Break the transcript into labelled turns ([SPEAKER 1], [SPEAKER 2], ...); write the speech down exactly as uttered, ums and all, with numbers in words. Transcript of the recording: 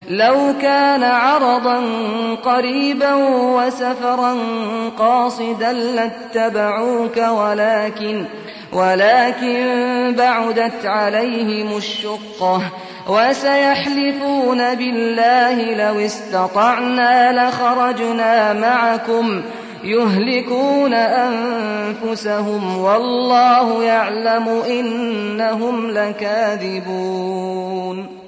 [SPEAKER 1] لو كان عرضا قريبا وسفرا قاصدا لاتبعوك ولكن ولكن بعدت عليهم الشقة وسيحلفون بالله لو استطعنا لخرجنا معكم يهلكون أنفسهم والله يعلم إنهم لكاذبون.